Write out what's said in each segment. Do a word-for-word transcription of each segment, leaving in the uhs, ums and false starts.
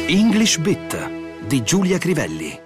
English Bit di Giulia Crivelli.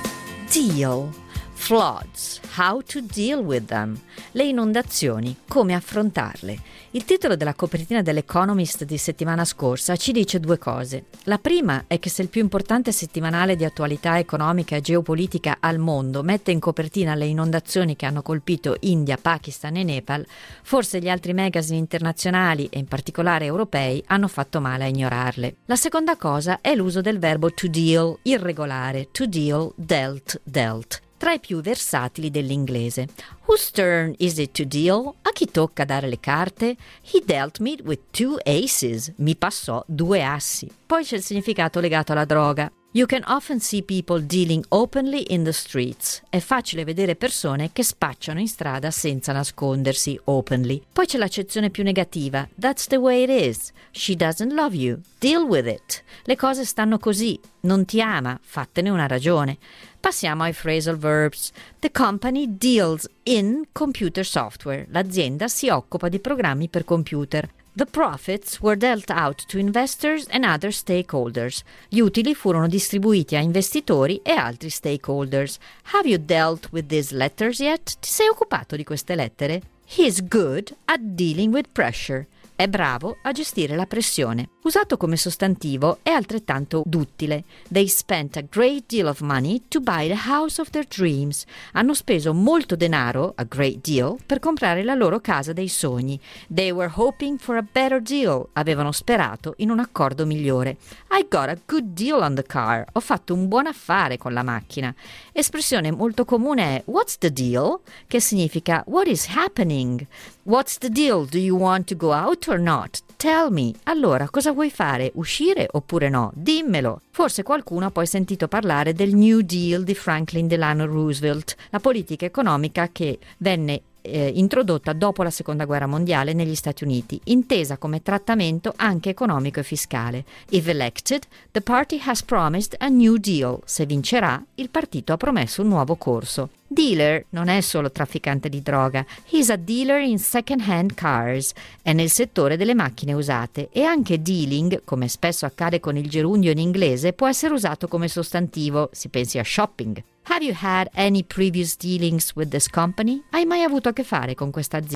Deal. Floods. How to deal with them. Le inondazioni. Come affrontarle. Il titolo della copertina dell'Economist di settimana scorsa ci dice due cose. La prima è che se il più importante settimanale di attualità economica e geopolitica al mondo mette in copertina le inondazioni che hanno colpito India, Pakistan e Nepal, forse gli altri magazine internazionali e in particolare europei hanno fatto male a ignorarle. La seconda cosa è l'uso del verbo to deal, irregolare, to deal, dealt, dealt. Tra i più versatili dell'inglese. Whose turn is it to deal? A chi tocca dare le carte? He dealt me with two aces. Mi passò due assi. Poi c'è il significato legato alla droga. You can often see people dealing openly in the streets. È facile vedere persone che spacciano in strada senza nascondersi, openly. Poi c'è l'accezione più negativa. That's the way it is. She doesn't love you. Deal with it. Le cose stanno così. Non ti ama. Fattene una ragione. Passiamo ai phrasal verbs. The company deals in computer software. L'azienda si occupa di programmi per computer. The profits were dealt out to investors and other stakeholders. Gli utili furono distribuiti a investitori e altri stakeholders. Have you dealt with these letters yet? Ti sei occupato di queste lettere? He's good at dealing with pressure. È bravo a gestire la pressione. Usato come sostantivo è altrettanto duttile. They spent a great deal of money to buy the house of their dreams. Hanno speso molto denaro, a great deal, per comprare la loro casa dei sogni. They were hoping for a better deal. Avevano sperato in un accordo migliore. I got a good deal on the car. Ho fatto un buon affare con la macchina. Espressione molto comune è what's the deal? Che significa what is happening? What's the deal? Do you want to go out or not? Tell me. Allora, cosa vuoi fare? Uscire oppure no? Dimmelo. Forse qualcuno ha poi sentito parlare del New Deal di Franklin Delano Roosevelt, la politica economica che venne eh, introdotta dopo la Seconda Guerra Mondiale negli Stati Uniti, intesa come trattamento anche economico e fiscale. If elected, the party has promised a new deal. Se vincerà, il partito ha promesso un nuovo corso. Dealer non è solo trafficante di droga, he's a dealer in second-hand cars, è nel settore delle macchine usate e anche dealing, come spesso accade con il gerundio in inglese, può essere usato come sostantivo, si pensi a shopping. Have you had any previous dealings with this company? Hai mai avuto a che fare con questa azienda?